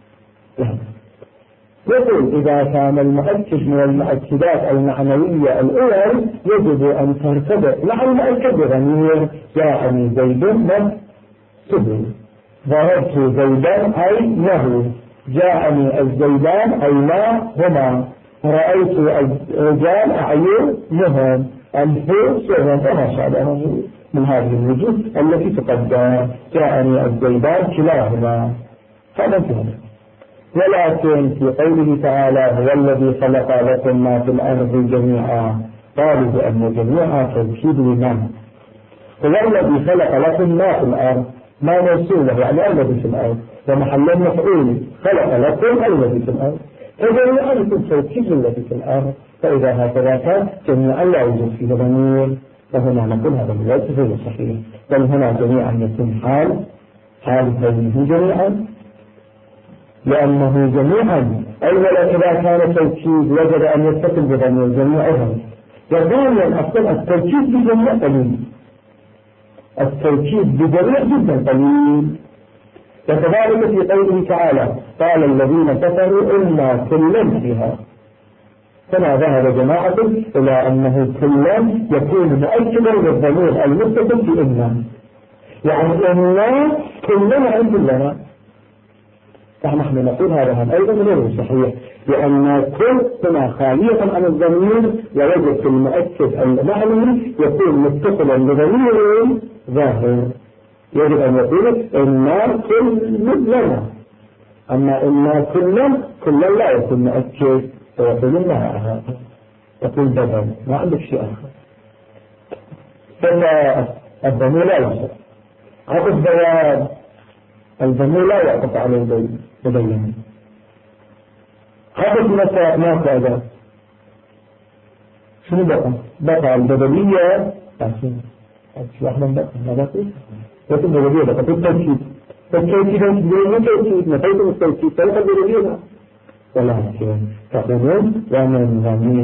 يقول إذا كان المؤكد من المؤكدات المعنوية الأول يجب أن ترتبط مع المؤكد بضمير جاءني زيد نفسه، ضربت زيدا أي له، جاءني الزيدان أي لا هما، رأيت الرجال أعينهم أنفسهم وما شابه من هذه الوجوه التي تقدم جاءني الزيدان كلاهما. هذا انتهى. ولكن في قوله تعالى هو الذي خلق لكم ما في الأرض جميعا، قالوا بأن جميعا توكيد لمن؟ هو الذي خلق لكم ما في الأرض، ما موصوله يعني الذي في الأرض، ومحل مفعول خلق لكم الذي في الأرض، فجميعا يكون توكيد الذي في الأرض. فإذا هكذا كان جميعا لا يوجد فيه ضمير، فهنا نقول هذا ليس غير صحيح، بل هنا جميعا يكون حال كونه جميعا، لأنه جميعا أولا إذا كان توكيد وجد أن يتصل بضمير جميعهم، وثانيا أصلا التوكيد بجميع قليل، التوكيد بجميع جدا قليل. وكذلك في قوله تعالى قال الذين كفروا إنا كلا فيها، فما ذهب جماعة إلى أنه كلا يكون مؤكدا للضمير المتصل بإنا، يعني إنا كلنا عند لنا. فنحن نقول هذا أيضا غير صحيح، لأن كل هنا خالية عن الضمير، ويجب في المؤكد المعنوي يكون متصلا بضمير ظاهر. يجب أن يقول إنا كل لنا، أما إنا كلا لا يكون مؤكد، ويقول لها يقول بدل، ما عندك شيء آخر. فالضمير لا يصح. عطف بيان الضمير لا يعطف على البيان. عطف ما فعل شنو بقى البدلية شو احنا ما بقى لكن البدلية بقى التوكيد. التوكيد نتيجة التوكيد طريقة البدلية، ولكن تقولون ومن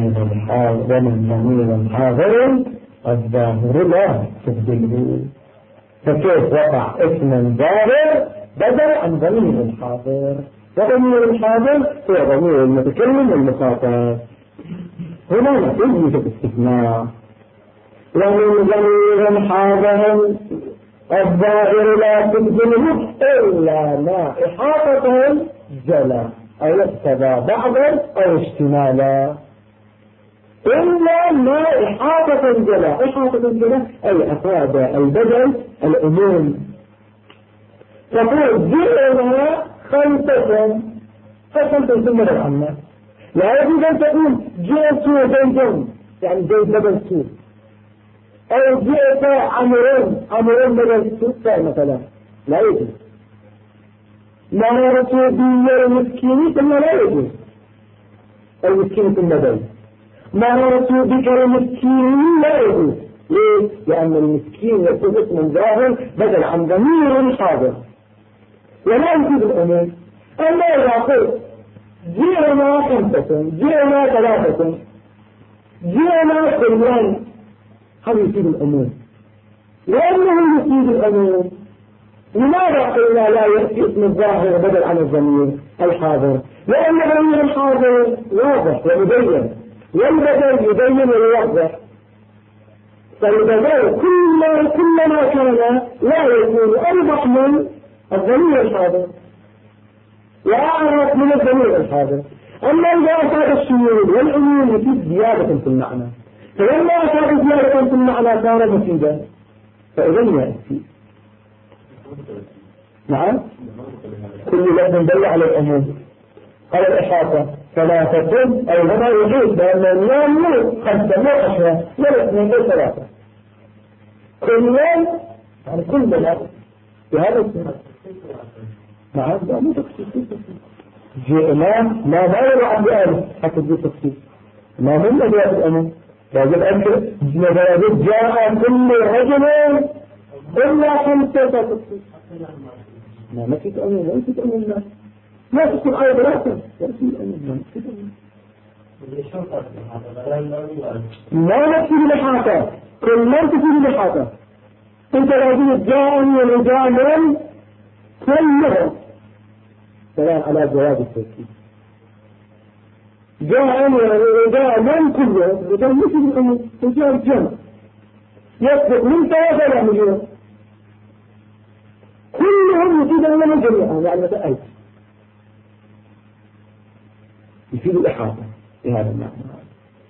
ضمير حاضر الظاهر لا تبدله. فكيف وقع اسم ظاهر بدل عن ضمير الحاضر؟ وضمير الحاضر هو ضمير المتكلم المخاطب. هنا نقول يوجد استثناء، ومن ضمير حاضر الظاهر لا تبدله إلا ما إحاطة جلا أو اقتضى بعضا أو اشتمالا. إلا ما إحاطة جلا. إحاطة جلا أي أفاد البدل الأموم. تقول جئنا خمسة ثم العامة. لا يجب أن تقول جئت زيدا يعني زيد بدل سوء، أو جئت عمرون بدل سوء مثلا، لا يجب. مررت بي المسكين ثم لا يجب المسكين ثم بدل. مررت بك المسكين لا يجب. ليه؟ لأن المسكين يكون اسم ظاهر بدل عن ضمير حاضر ولا يفيد الأمور. أما إذا قلت جئنا خمسة، جئنا ثلاثة، جئنا كلان، هذا يفيد الأمور. لأنه يفيد الأمور لماذا قلنا لا يأتي اسم الظاهر بدل عن الضمير الحاضر؟ لأن ضمير الحاضر واضح ومبين، والبدل يبين ويوضح. فالبدل كلما كان لا يكون أوضح من الضمير الحاضر وأعرف من الضمير الحاضر. أما إذا أتى الشمول والعموم يفيد زيادة في المعنى، فلما أتى زيادة في المعنى كان مفيدا، فإذا يأتي. نعم، كل لفظ دل على العموم على الإحاطة. فلا تكون أي هنا يجوز بأن اليوم مو خمسة مو عشرة ولا اثنين أو ثلاثة، كل يوم يعني كل بلد بهذا السنة. نعم، لا مو تخصيص. جئنا ما غير عن بألف حتى تجي تخصيص، ما هم الذي يأمن لازم أنت جاء كل رجل إلا خمسة تخصيص. ما في تأمين، لا في تأمين الناس، ما في الآية ثلاثة، لا في تأمين ما نفسي بالإحاطة. كل ما تفيد بالإحاطة. أنت لازم جاءني ورجالا كلهم سلام على جواب التوكيد. جاءني ورجالا كلهم رجال مثل الأمور رجال جمع يسبق من 3 مليون كلهم يفيد أننا جميعا يعني مثل 1000 يفيد الإحاطة بهذا المعنى.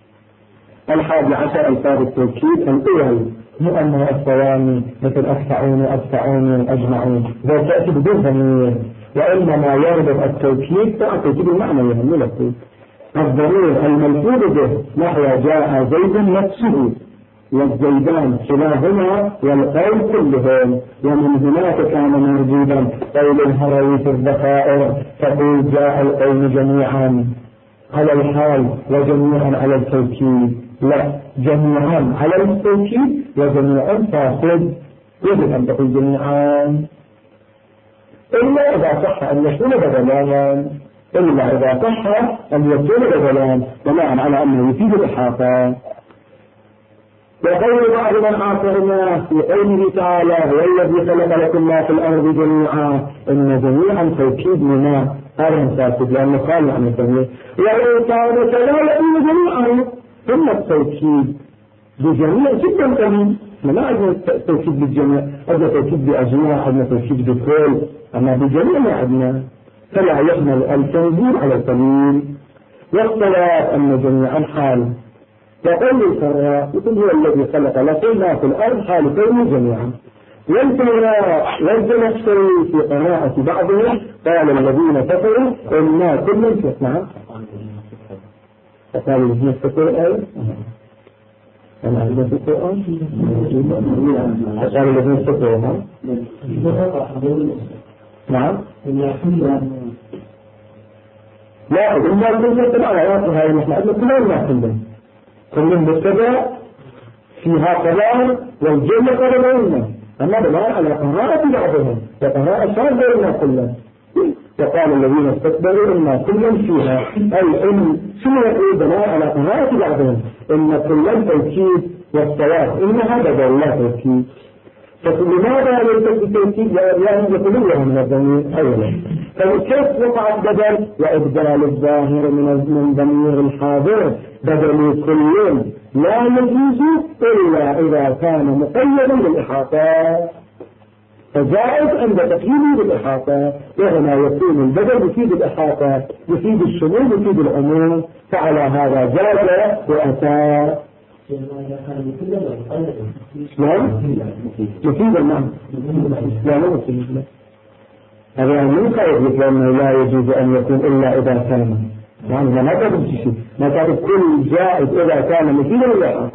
11 ألفاظ التوكيد الأول مؤنث الثواني مثل أدفعوني أجمعون، ذو تأتي بدون ضمير، وإنما يربط التوكيد تأتي بالمعنى يهملك. الضمير الملفوظ به نحو جاء زيد نفسه والزيدان كلاهما والقوم كلهم، ومن هناك كان موجودا قول الهروي في الذخائر تقول جاء القوم جميعا على الحال وجميعا على التوكيد، لا جميعا على التوكيد وجميعا فاسد. يجب أن تقول جميعا إلا إذا صح أن يكون بدلان، إلا إذا صح أن يكون بدلان بناء على أنه يفيد الإحاطة. وقول بعض من عاصرنا في قوله تعالى هو الذي خلق لكم ما في الأرض جميعا، إن جميعا توكيد لنا هذا مسافد لأنه خالي عن الضمير. ولو كان كذلك جميعا ثم التوكيد بجميع جدا قليل. ما عندنا توكيد بالجميع، عندنا توكيد بأجماع، عندنا توكيد بكل، أما بجميع ما عندنا، فلا يحمل التنزيل على القليل. واختلاف أن جميعا حال. يقول الفراء يقول هو الذي خلق لكم ما في الأرض حال كونه جميعا. وانتم نفسه في قراءة بعضهم قال الذين كفروا إنا كل شيء. نعم فقال الذين كفروا الآية أنا أعلم في القرآن فقال الذين كفروا نعم لا إلا كل شيء على آياتها نحن أدنى كلهم ما كلهم كلهم بالتبع فيها قرار والجنة قرارين، أما بناء على قراءة بعضهم وقراءة شاذة كلهم. وقال الذين استكبروا إنا كلا فيها، أي إن شنو يقول بناء على قراءة بعضهم إن كلا توكيد والصواب إن هذا لا توكيد. فلماذا ليس التوكيد لا يقولون من الضمير أولا؟ فكيف وقع البدل وإبدال الظاهر من ضمير الحاضر بدل كل لا يجوز إلا إذا كان مقيدا بالإحاطة، فجائز عند تقييده بالإحاطة. وهنا يكون البدل يفيد الإحاطة يفيد الشمول يفيد العموم، فعلى هذا جاز وأتى نعم يفيد المعنى لا يفيد هذا من قيد لأنه لا يجوز أن يكون إلا إذا كان يعني ما تعرف شيء ما تعرف كل جائز إذا كان مفيدا للإحاطة.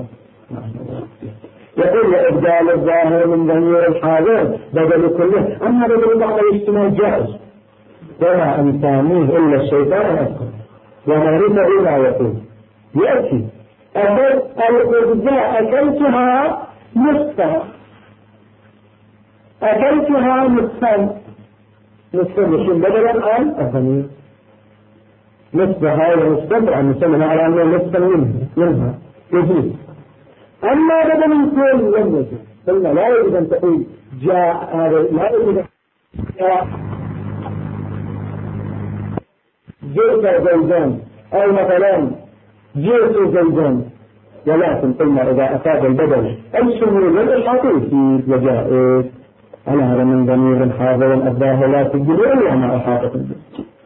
يقول إبدال الظاهر من ضمير الحاضر بدل كله، أما بدل بعض الاجتماع جائز ولا أنسانيه إلا الشيطان أكثر ومعرفة لا يقول يأتي الخبزاء أكلتها نصفا أكلتها نصفا يكون بدلا الآن الضمير نصفها ونصفا عن نسمى على أنه نصفا منها يجوز. أما بدل الكل لم يجوز، قلنا لا يجوز أن تقول جاء هذا لا يجوز جئت زيدان أو مثلا جئت زيدان، ولكن قلنا إذا أفاد البدل الشمول والإحاطة يفيد وجائز على هذا من ضمير حاضر الظاهر لا تجد إلا ما أحاطة به.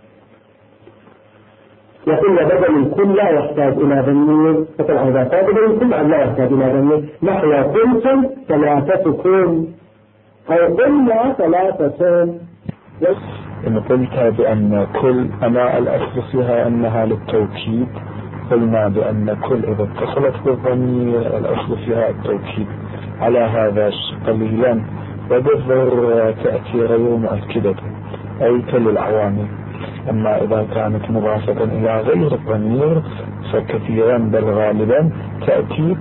يقول بدل الكل لا يحتاج إلى ضمير، فطبعا إذا أفاد بدل الكل لا يحتاج إلى ضمير. نحو قلتم ثلاثتكم أو قلنا ثلاثة. إن قلت بأن كل أما الأصل فيها أنها للتوكيد، قلنا بأن كل إذا اتصلت بالضمير الأصل فيها التوكيد على هذا قليلا، وبالضر تأتي غير مؤكدة أي كالعوامل. أما إذا كانت مضافة إلى غير الضمير فكثيرا بل غالبا تأتي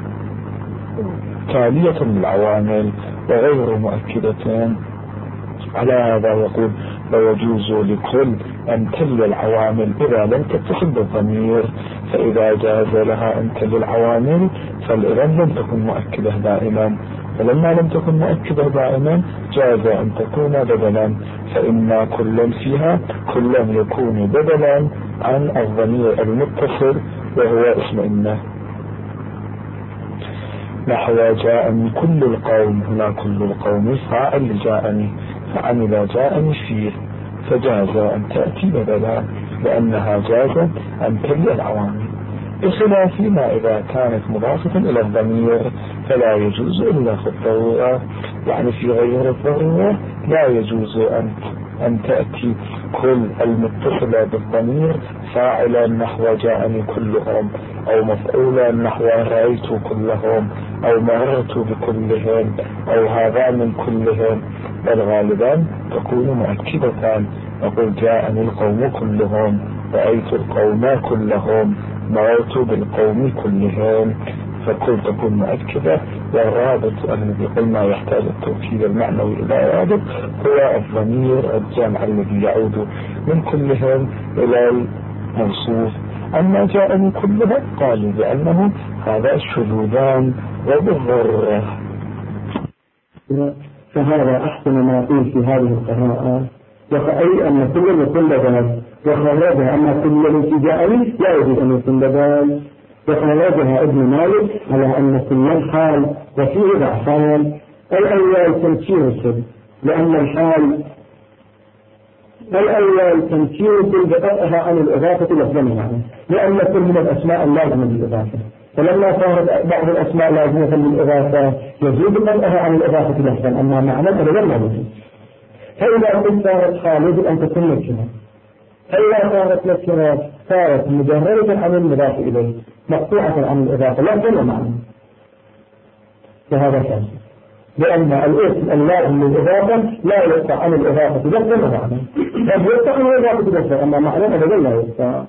تالية للعوامل وغير مؤكدة. على هذا يقول ويجوز لكل أن تلي العوامل إذا لم تتصل بالضمير، فإذا جاز لها أن تلي العوامل فالإذن لم تكن مؤكدة دائما، فلما لم تكن مؤكدة دائما جاز أن تكون بدلا، فإن كل فيها كل يكون بدلا عن الضمير المتصل وهو اسم إنه. نحو جاءني كل القوم، هنا كل القوم فاعل جاءني، فعمل جاءني فيه، فجاز أن تأتي بدلا لأنها جاز أن تلي العوامل، بخلاف ما إذا كانت مضافة إلى الضمير فلا يجوز إلا في الضرورة، يعني في غير الضرورة لا يجوز أن تأتي كل المتصلة بالضمير فاعلا نحو جاءني كلهم، أو مفعولا نحو رأيت كلهم، أو مررت بكلهم، أو هذا من كلهم، بل غالبا تكون مؤكدة. نقول جاءني القوم كلهم، رأيت القوم كلهم، مررت بالقوم كلهم، فكل تكون مؤكدة. والرابط الذي قلنا يحتاج التوكيد المعنوي إلى رابط هو الضمير الجامع الذي يعود من كلهم إلى الموصوف. أما جاءني كلهم قالوا بأنه هذا الشذوذان وبالضرورة. فهذا أحسن ما يقول في هذه القراءة أي أن كل يكون لذلك وخرجها أما كل التي جاءني لا يجوز أن يكون لذلك وخرجها ابن مالك على أن كل حال وفيه ضعفان. الأول تنكير السد لأن الحال الأول تنكير بقطعها عن الإضافة لفظا لأن كل من الأسماء اللازمة للإضافة فلما صارت بعض الأسماء لازمة للإضافة يجوز قطعها عن الإضافة لفظا أما معنى أبدا لا يجوز. فإذا كنت صارت حال يجب أن تكون نكرة فإذا صارت نكرة صارت مجردة عن المضاف إليه مقطوعة عن الإضافة لا تكون معنى فهذا شيء لأن الاسم اللازم للإضافة لا يقطع عن الإضافة لفظا ومعنى بل يقطع عن الإضافة لفظا أما معنى أبدا لا يقطع.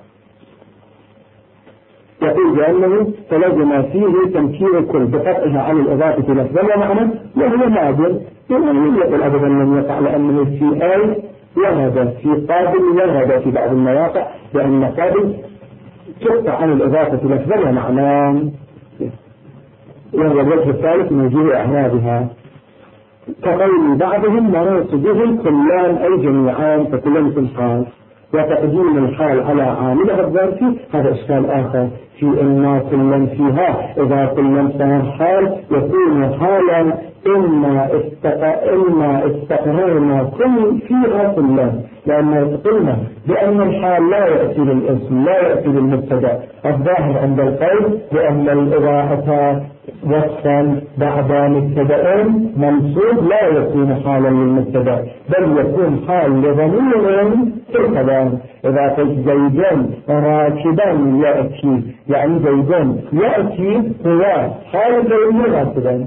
يقول بأنه فلزم فيه تنكير الكل بقطعها عن الإضافة لفظا ومعنى وهو نادر لم يقل أبدا لم يقع لأنه في آية ورد في قابل ورد في بعض المواقع لأن قابل تقطع عن الإضافة لفظا ومعنى وهو الوجه الثالث من وجوه أعرابها كقول بعضهم مناصبهم كلان أي جميعان فكلان مثل حال وتقديم الحال على عاملها الظرفي هذا إشكال آخر في إن كلن فيها إذا كلن صار حال يكون حالا إما استقررنا كل فيها كلن لأن قلنا بأن الحال لا يأتي للاسم لا يأتي للمبتدا الظاهر عند القول بأن الإضافة وصفا بعد مبتدا منصوب لا يكون حالا للمبتدا بل يكون حال لضمير في الكلام. إذا قلت زيدان راكبا يأتي يعني زيدان يأتي هو حال زيدان راكبا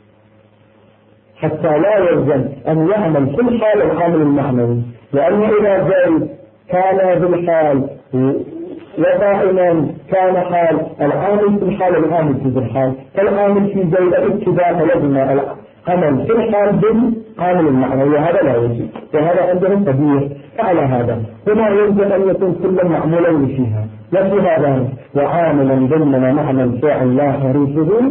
حتى لا يلزم أن يعمل كل حال العامل المعنوي لأن إذا زيد كان بالحال وقائما كان حال العامل في الحال العامل في الحال فالعامل في زيد ابتداء لازم العمل في الحال بالعامل المعنوي وهذا لا يجوز وهذا عندنا كبير. فعلى هذا هنا يجب أن يكون كل معمولين فيها وفي هذا وعاملا ضمن معنى الفاعل لا حريفه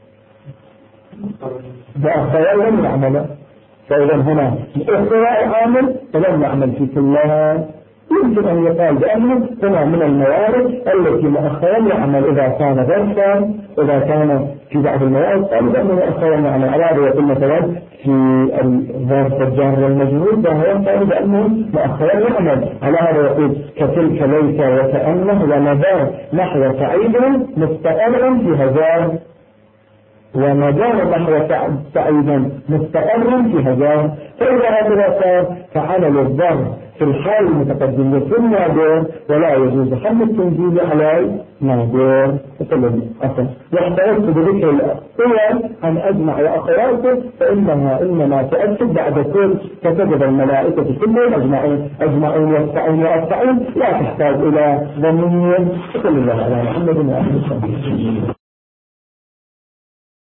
بأخير لم يعمل فإذا هنا إخراء عامل فلم يعمل في كلها يمكن أن يقال بأنه هنا من الموارد التي مؤخرا يعمل إذا كان ظرفا إذا كان في بعض الموارد قال بأنه مؤخرا يعمل على يقول مثلا في الظرف الجار والمجهول فهو قال بأنه مؤخرا يعمل على هذا يقول كتلك ليس وكأنه ونظر نحو سعيد مستقرا في هزار ومدار نحو سعيدا مستقرا في هزار فإذا هذا صار فعمل الظرف في الحال المتقدم يكون نادر ولا يجوز حمل التنزيل على نادر واحترمت بذكر الأول أن أجمع وأخواته فإنها إنما تأكد بعد كل فتجد الملائكة كلهم أجمعون يدفعون لا تحتاج إلى ضمير. صلى الله على محمد وآله وسلم.